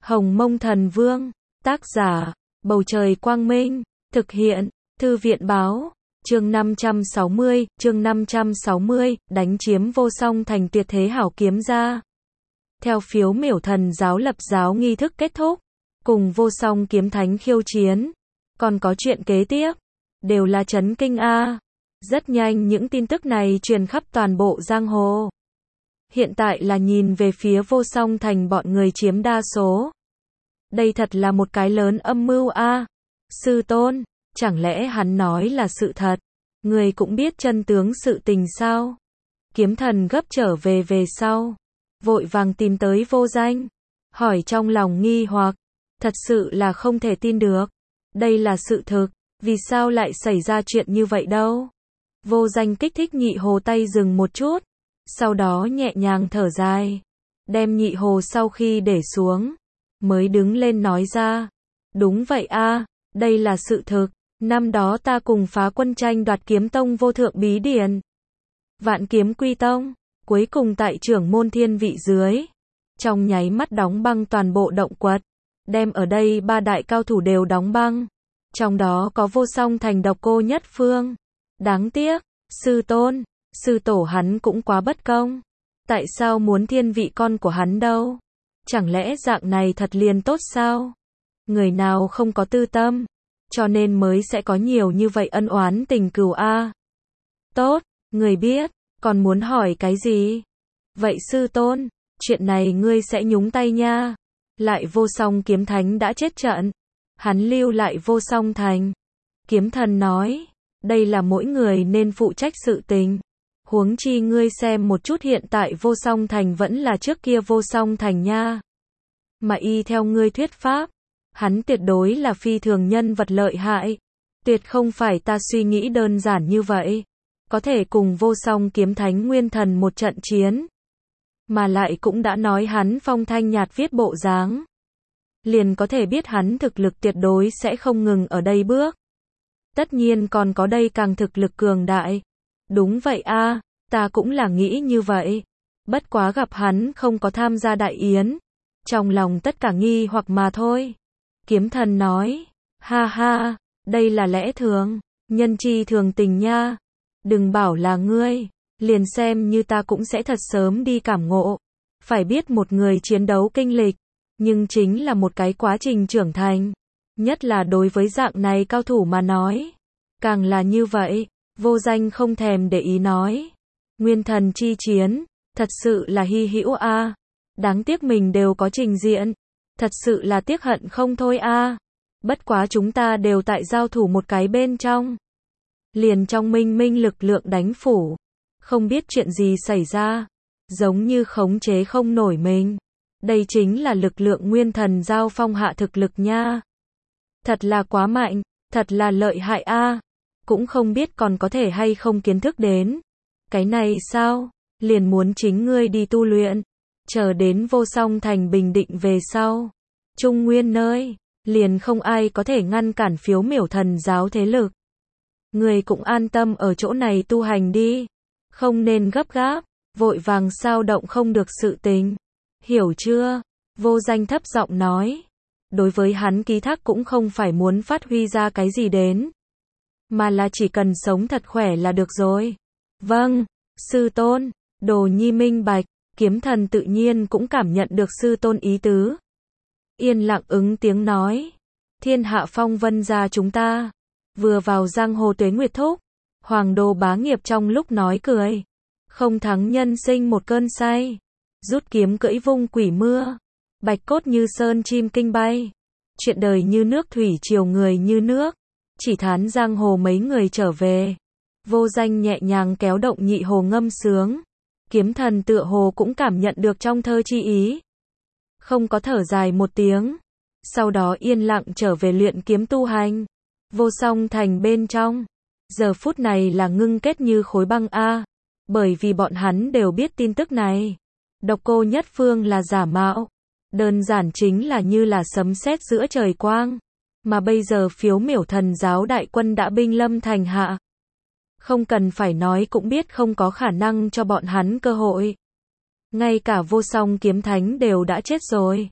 Hồng Mông Thần Vương, tác giả, Bầu Trời Quang Minh, thực hiện, Thư viện Báo, chương 560, đánh chiếm Vô Song Thành tuyệt thế hảo kiếm ra. Theo phiếu miểu thần giáo lập giáo nghi thức kết thúc, cùng Vô Song kiếm thánh khiêu chiến, còn có chuyện kế tiếp, đều là chấn kinh a. Rất nhanh những tin tức này truyền khắp toàn bộ giang hồ. Hiện tại là nhìn về phía Vô Song Thành bọn người chiếm đa số. Đây thật là một cái lớn âm mưu a. Sư tôn, chẳng lẽ hắn nói là sự thật? Người cũng biết chân tướng sự tình sao? Kiếm thần gấp trở về sau, vội vàng tìm tới Vô Danh, hỏi trong lòng nghi hoặc, thật sự là không thể tin được. Đây là sự thực, vì sao lại xảy ra chuyện như vậy đâu? Vô Danh kích thích Nhị Hồ tay dừng một chút, sau đó nhẹ nhàng thở dài, đem Nhị Hồ sau khi để xuống, mới đứng lên nói ra, đúng vậy a, đây là sự thực, năm đó ta cùng Phá Quân tranh đoạt Kiếm Tông vô thượng bí điển, Vạn Kiếm Quy Tông, cuối cùng tại trưởng môn thiên vị dưới, trong nháy mắt đóng băng toàn bộ động quật, đem ở đây ba đại cao thủ đều đóng băng, trong đó có Vô Song Thành độc cô nhất phương. Đáng tiếc, sư tôn, sư tổ hắn cũng quá bất công. Tại sao muốn thiên vị con của hắn đâu? Chẳng lẽ dạng này thật liền tốt sao? Người nào không có tư tâm, cho nên mới sẽ có nhiều như vậy ân oán tình cừu a. Tốt, người biết, còn muốn hỏi cái gì? Vậy sư tôn, chuyện này ngươi sẽ nhúng tay nha. Lại Vô Song kiếm thánh đã chết trận, hắn lưu lại Vô Song Thành. Kiếm thần nói, đây là mỗi người nên phụ trách sự tình. Huống chi ngươi xem một chút hiện tại Vô Song Thành vẫn là trước kia Vô Song Thành nha. Mà y theo ngươi thuyết pháp, hắn tuyệt đối là phi thường nhân vật lợi hại. Tuyệt không phải ta suy nghĩ đơn giản như vậy. Có thể cùng Vô Song kiếm thánh nguyên thần một trận chiến. Mà lại cũng đã nói hắn phong thanh nhạt viết bộ dáng. Liền có thể biết hắn thực lực tuyệt đối sẽ không ngừng ở đây bước. Tất nhiên còn có đây càng thực lực cường đại. Đúng vậy a, ta cũng là nghĩ như vậy. Bất quá gặp hắn không có tham gia đại yến. Trong lòng tất cả nghi hoặc mà thôi. Kiếm thần nói, ha ha, đây là lẽ thường, nhân chi thường tình nha. Đừng bảo là ngươi, liền xem như ta cũng sẽ thật sớm đi cảm ngộ. Phải biết một người chiến đấu kinh lịch, nhưng chính là một cái quá trình trưởng thành. Nhất là đối với dạng này cao thủ mà nói. Càng là như vậy, Vô Danh không thèm để ý nói. Nguyên thần chi chiến, thật sự là hy hữu a. Đáng tiếc mình đều có trình diện. Thật sự là tiếc hận không thôi a. Bất quá chúng ta đều tại giao thủ một cái bên trong. Liền trong minh minh lực lượng đánh phủ. Không biết chuyện gì xảy ra. Giống như khống chế không nổi mình. Đây chính là lực lượng nguyên thần giao phong hạ thực lực nha. Thật là quá mạnh, thật là lợi hại a. Cũng không biết còn có thể hay không kiến thức đến. Cái này sao? Liền muốn chính ngươi đi tu luyện. Chờ đến Vô Song Thành bình định về sau. Trung Nguyên nơi, liền không ai có thể ngăn cản phiếu miểu thần giáo thế lực. Ngươi cũng an tâm ở chỗ này tu hành đi. Không nên gấp gáp, vội vàng sao động không được sự tình. Hiểu chưa? Vô Danh thấp giọng nói. Đối với hắn ký thác cũng không phải muốn phát huy ra cái gì đến. Mà là chỉ cần sống thật khỏe là được rồi. Vâng, sư tôn, Đồ Nhi minh bạch, kiếm thần tự nhiên cũng cảm nhận được sư tôn ý tứ. Yên lặng ứng tiếng nói. Thiên hạ phong vân gia chúng ta. Vừa vào giang hồ Tuế Nguyệt Thúc. Hoàng đồ bá nghiệp trong lúc nói cười. Không thắng nhân sinh một cơn say. Rút kiếm cưỡi vung quỷ mưa. Bạch cốt như sơn chim kinh bay. Chuyện đời như nước thủy triều người như nước. Chỉ thán giang hồ mấy người trở về. Vô Danh nhẹ nhàng kéo động Nhị Hồ ngâm sướng. Kiếm thần tựa hồ cũng cảm nhận được trong thơ chi ý. Không có thở dài một tiếng. Sau đó yên lặng trở về luyện kiếm tu hành. Vô Song Thành bên trong. Giờ phút này là ngưng kết như khối băng a. Bởi vì bọn hắn đều biết tin tức này. Độc cô nhất phương là giả mạo. Đơn giản chính là như là sấm sét giữa trời quang. Mà bây giờ phiếu miểu thần giáo đại quân đã binh lâm thành hạ. Không cần phải nói cũng biết không có khả năng cho bọn hắn cơ hội. Ngay cả Vô Song kiếm thánh đều đã chết rồi.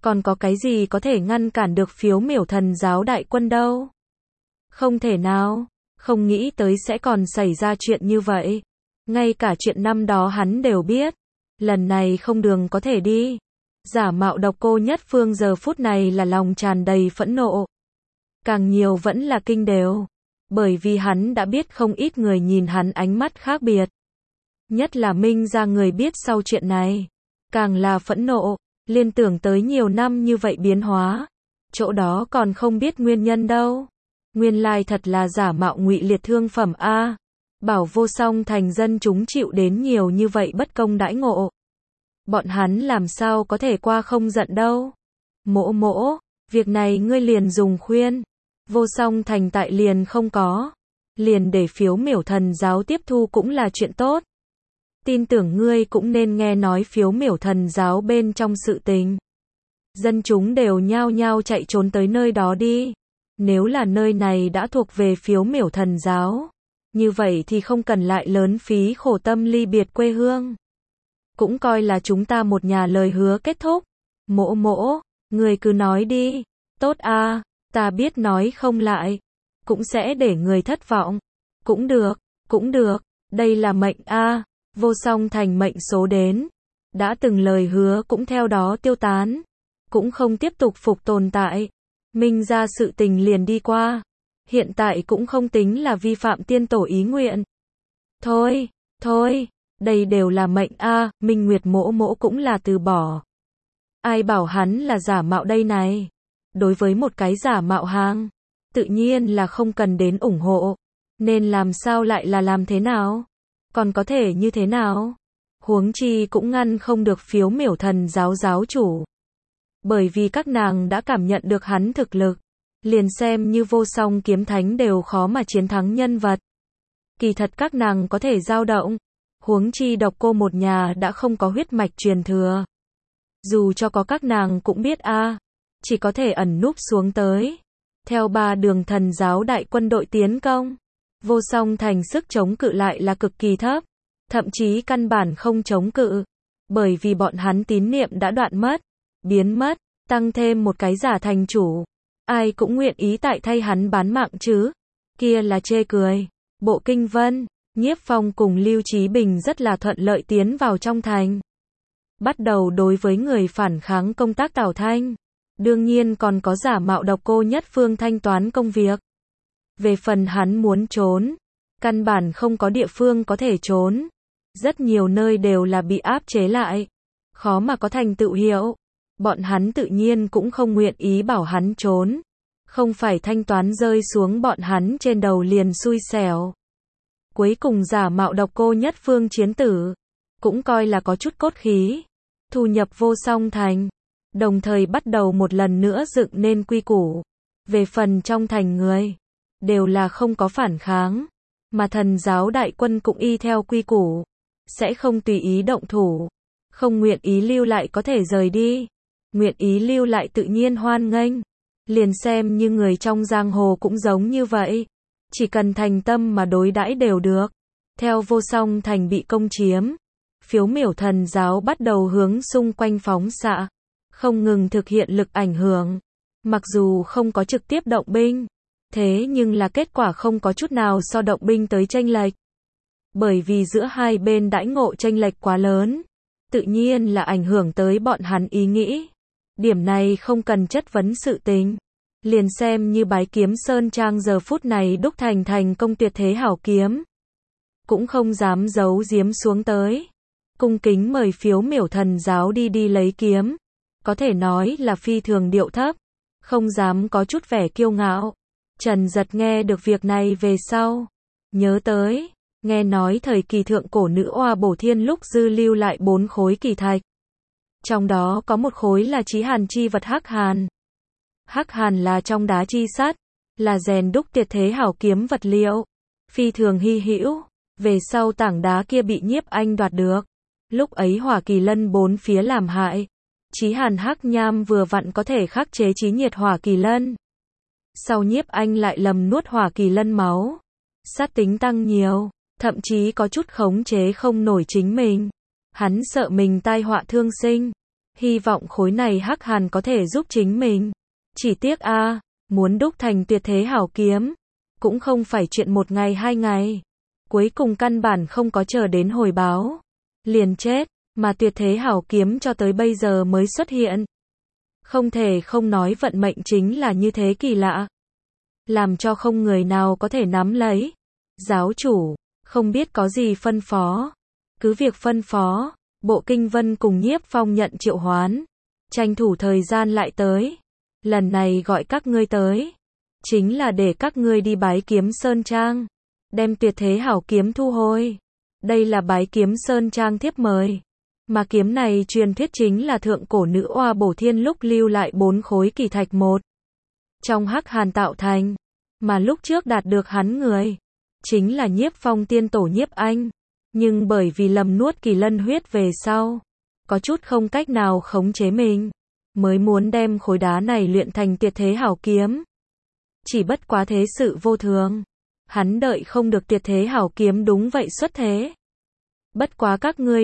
Còn có cái gì có thể ngăn cản được phiếu miểu thần giáo đại quân đâu? Không thể nào, không nghĩ tới sẽ còn xảy ra chuyện như vậy. Ngay cả chuyện năm đó hắn đều biết. Lần này không đường có thể đi. Giả mạo Độc Cô Nhất Phương giờ phút này là lòng tràn đầy phẫn nộ. Càng nhiều vẫn là kinh đều. Bởi vì hắn đã biết không ít người nhìn hắn ánh mắt khác biệt. Nhất là Minh ra người biết sau chuyện này. Càng là phẫn nộ, liên tưởng tới nhiều năm như vậy biến hóa. Chỗ đó còn không biết nguyên nhân đâu. Nguyên lai thật là giả mạo Ngụy Liệt thương phẩm a. Bảo Vô Song Thành dân chúng chịu đến nhiều như vậy bất công đãi ngộ. Bọn hắn làm sao có thể qua không giận đâu. Mỗ mỗ, việc này ngươi liền dùng khuyên. Vô Song Thành tại liền không có. Liền để phiếu miểu thần giáo tiếp thu cũng là chuyện tốt. Tin tưởng ngươi cũng nên nghe nói phiếu miểu thần giáo bên trong sự tình. Dân chúng đều nhao nhao chạy trốn tới nơi đó đi. Nếu là nơi này đã thuộc về phiếu miểu thần giáo, như vậy thì không cần lại lớn phí khổ tâm ly biệt quê hương. Cũng coi là chúng ta một nhà lời hứa kết thúc. Mỗ mỗ, người cứ nói đi. Tốt a, ta biết nói không lại. Cũng sẽ để người thất vọng. Cũng được, đây là mệnh a. Vô Song Thành mệnh số đến. Đã từng lời hứa cũng theo đó tiêu tán. Cũng không tiếp tục phục tồn tại. Minh ra sự tình liền đi qua. Hiện tại cũng không tính là vi phạm tiên tổ ý nguyện. Thôi, đây đều là mệnh a. Minh Nguyệt mỗ mỗ cũng là từ bỏ. Ai bảo hắn là giả mạo đây này. Đối với một cái giả mạo hàng, tự nhiên là không cần đến ủng hộ. Nên làm sao lại là làm thế nào? Còn có thể như thế nào? Huống chi cũng ngăn không được phiếu miểu thần giáo giáo chủ. Bởi vì các nàng đã cảm nhận được hắn thực lực. Liền xem như Vô Song kiếm thánh đều khó mà chiến thắng nhân vật. Kỳ thật các nàng có thể dao động. Huống chi Độc Cô một nhà đã không có huyết mạch truyền thừa. Dù cho có các nàng cũng biết a, chỉ có thể ẩn núp xuống tới. Theo 3 đường thần giáo đại quân đội tiến công, Vô Song Thành sức chống cự lại là cực kỳ thấp, thậm chí căn bản không chống cự, bởi vì bọn hắn tín niệm đã đoạn mất, biến mất, tăng thêm một cái giả thành chủ, ai cũng nguyện ý tại thay hắn bán mạng chứ, kia là chê cười. Bộ Kinh Vân, Nhiếp Phong cùng Lưu Chí Bình rất là thuận lợi tiến vào trong thành. Bắt đầu đối với người phản kháng công tác tảo thanh. Đương nhiên còn có giả mạo Độc Cô Nhất Phương thanh toán công việc. Về phần hắn muốn trốn, căn bản không có địa phương có thể trốn. Rất nhiều nơi đều là bị áp chế lại. Khó mà có thành tựu hiệu. Bọn hắn tự nhiên cũng không nguyện ý bảo hắn trốn. Không phải thanh toán rơi xuống bọn hắn trên đầu liền xui xẻo. Cuối cùng giả mạo Độc Cô Nhất Phương chiến tử. Cũng coi là có chút cốt khí. Thu nhập Vô Song Thành. Đồng thời bắt đầu một lần nữa dựng nên quy củ. Về phần trong thành người, đều là không có phản kháng. Mà thần giáo đại quân cũng y theo quy củ. Sẽ không tùy ý động thủ. Không nguyện ý lưu lại có thể rời đi. Nguyện ý lưu lại tự nhiên hoan nghênh. Liền xem như người trong giang hồ cũng giống như vậy. Chỉ cần thành tâm mà đối đãi đều được. Theo Vô Song Thành bị công chiếm, phiếu miểu thần giáo bắt đầu hướng xung quanh phóng xạ. Không ngừng thực hiện lực ảnh hưởng. Mặc dù không có trực tiếp động binh, thế nhưng là kết quả không có chút nào so động binh tới chênh lệch. Bởi vì giữa hai bên đãi ngộ chênh lệch quá lớn, tự nhiên là ảnh hưởng tới bọn hắn ý nghĩ. Điểm này không cần chất vấn sự tình. Liền xem như Bái Kiếm Sơn Trang giờ phút này đúc thành công tuyệt thế hảo kiếm. Cũng không dám giấu giếm xuống tới. Cung kính mời phiếu miểu thần giáo đi lấy kiếm. Có thể nói là phi thường điệu thấp. Không dám có chút vẻ kiêu ngạo. Trần Giật nghe được việc này về sau. Nhớ tới. Nghe nói thời kỳ thượng cổ nữ oa Bổ Thiên lúc dư lưu lại 4 khối kỳ thạch. Trong đó có một khối là chí hàn chi vật hắc hàn. Hắc hàn là trong đá chi sắt. Là rèn đúc tuyệt thế hảo kiếm vật liệu. Phi thường hy hữu. Về sau tảng đá kia bị Nhiếp Anh đoạt được. Lúc ấy Hỏa Kỳ Lân 4 phía làm hại. Chí hàn hắc nham vừa vặn có thể khắc chế chí nhiệt Hỏa Kỳ Lân. Sau Nhiếp Anh lại lầm nuốt Hỏa Kỳ Lân máu. Sát tính tăng nhiều. Thậm chí có chút khống chế không nổi chính mình. Hắn sợ mình tai họa thương sinh. Hy vọng khối này Hắc Hàn có thể giúp chính mình. Chỉ tiếc muốn đúc thành tuyệt thế hảo kiếm, cũng không phải chuyện một ngày hai ngày. Cuối cùng căn bản không có chờ đến hồi báo, liền chết, mà tuyệt thế hảo kiếm cho tới bây giờ mới xuất hiện. Không thể không nói vận mệnh chính là như thế kỳ lạ, làm cho không người nào có thể nắm lấy. Giáo chủ, không biết có gì phân phó. Cứ việc phân phó. Bộ Kinh Vân cùng Nhiếp Phong nhận triệu hoán, tranh thủ thời gian lại tới. Lần này gọi các ngươi tới, chính là để các ngươi đi Bái Kiếm Sơn Trang, đem tuyệt thế hảo kiếm thu hồi. Đây là Bái Kiếm Sơn Trang thiếp mời, mà kiếm này truyền thuyết chính là thượng cổ nữ oa Bổ Thiên lúc lưu lại 4 khối kỳ thạch một trong Hắc Hàn tạo thành, mà lúc trước đạt được hắn người, chính là Nhiếp Phong tiên tổ Nhiếp Anh. Nhưng bởi vì lầm nuốt kỳ lân huyết về sau, có chút không cách nào khống chế mình, mới muốn đem khối đá này luyện thành tuyệt thế hảo kiếm. Chỉ bất quá thế sự vô thường, hắn đợi không được tuyệt thế hảo kiếm đúng vậy xuất thế. Bất quá các ngươi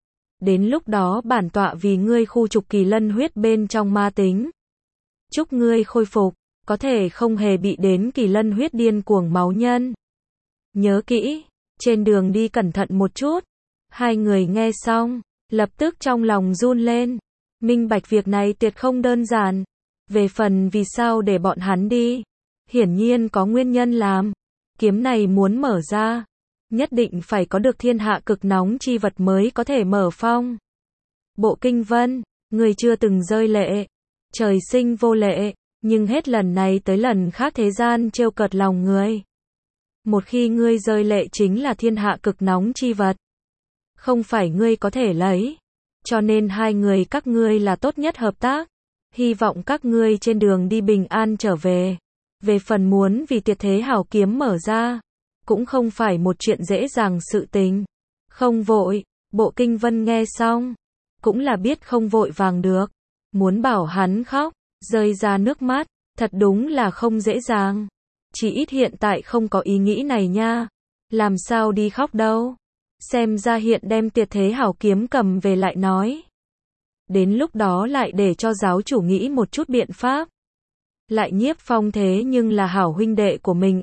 đến lúc đó bản tọa vì ngươi khu trục kỳ lân huyết bên trong ma tính. Chúc ngươi khôi phục, có thể không hề bị đến kỳ lân huyết điên cuồng máu nhân. Nhớ kỹ. Trên đường đi cẩn thận một chút. Hai người nghe xong, lập tức trong lòng run lên. Minh bạch việc này tuyệt không đơn giản. Về phần vì sao để bọn hắn đi, hiển nhiên có nguyên nhân làm. Kiếm này muốn mở ra, nhất định phải có được thiên hạ cực nóng chi vật mới có thể mở phong. Bộ Kinh Vân, người chưa từng rơi lệ, trời sinh vô lệ, nhưng hết lần này tới lần khác thế gian trêu cợt lòng người. Một khi ngươi rơi lệ chính là thiên hạ cực nóng chi vật, không phải ngươi có thể lấy. Cho nên hai người các ngươi là tốt nhất hợp tác. Hy vọng các ngươi trên đường đi bình an trở về. Về phần muốn vì tuyệt thế hảo kiếm mở ra, cũng không phải một chuyện dễ dàng sự tình. Không vội, Bộ Kinh Vân nghe xong, cũng là biết không vội vàng được. Muốn bảo hắn khóc, rơi ra nước mắt, thật đúng là không dễ dàng. Chỉ ít hiện tại không có ý nghĩ này nha. Làm sao đi khóc đâu. Xem ra hiện đem tuyệt thế hảo kiếm cầm về lại nói. Đến lúc đó lại để cho giáo chủ nghĩ một chút biện pháp. Lại Nhiếp Phong thế nhưng là hảo huynh đệ của mình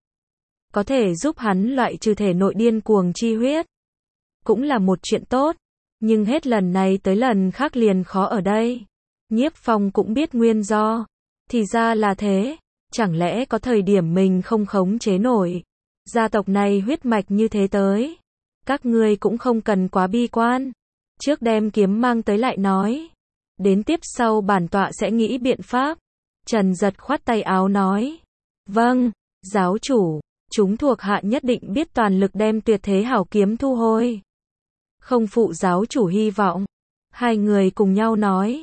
có thể giúp hắn loại trừ thể nội điên cuồng chi huyết. Cũng là một chuyện tốt. Nhưng hết lần này tới lần khác liền khó ở đây. Nhiếp Phong cũng biết nguyên do. Thì ra là thế. Chẳng lẽ có thời điểm mình không khống chế nổi. Gia tộc này huyết mạch như thế tới. Các ngươi cũng không cần quá bi quan. Trước đem kiếm mang tới lại nói. Đến tiếp sau bản tọa sẽ nghĩ biện pháp. Trần Giật khoát tay áo nói. Vâng, giáo chủ, chúng thuộc hạ nhất định biết toàn lực đem tuyệt thế hảo kiếm thu hồi. Không phụ giáo chủ hy vọng. Hai người cùng nhau nói.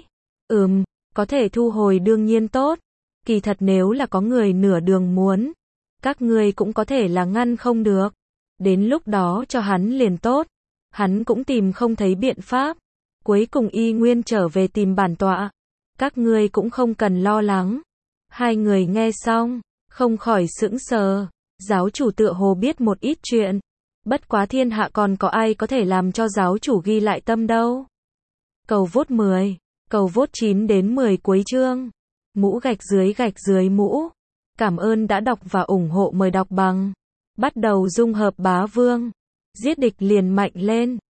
Có thể thu hồi đương nhiên tốt. Kỳ thật nếu là có người nửa đường muốn, các ngươi cũng có thể là ngăn không được. Đến lúc đó cho hắn liền tốt. Hắn cũng tìm không thấy biện pháp. Cuối cùng y nguyên trở về tìm bản tọa. Các ngươi cũng không cần lo lắng. Hai người nghe xong, không khỏi sững sờ. Giáo chủ tựa hồ biết một ít chuyện. Bất quá thiên hạ còn có ai có thể làm cho giáo chủ ghi lại tâm đâu. Cầu vote 10, cầu vote 9 đến 10 cuối chương. Mũ gạch dưới mũ. Cảm ơn đã đọc và ủng hộ, mời đọc bằng. Bắt đầu dung hợp bá vương. Giết địch liền mạnh lên.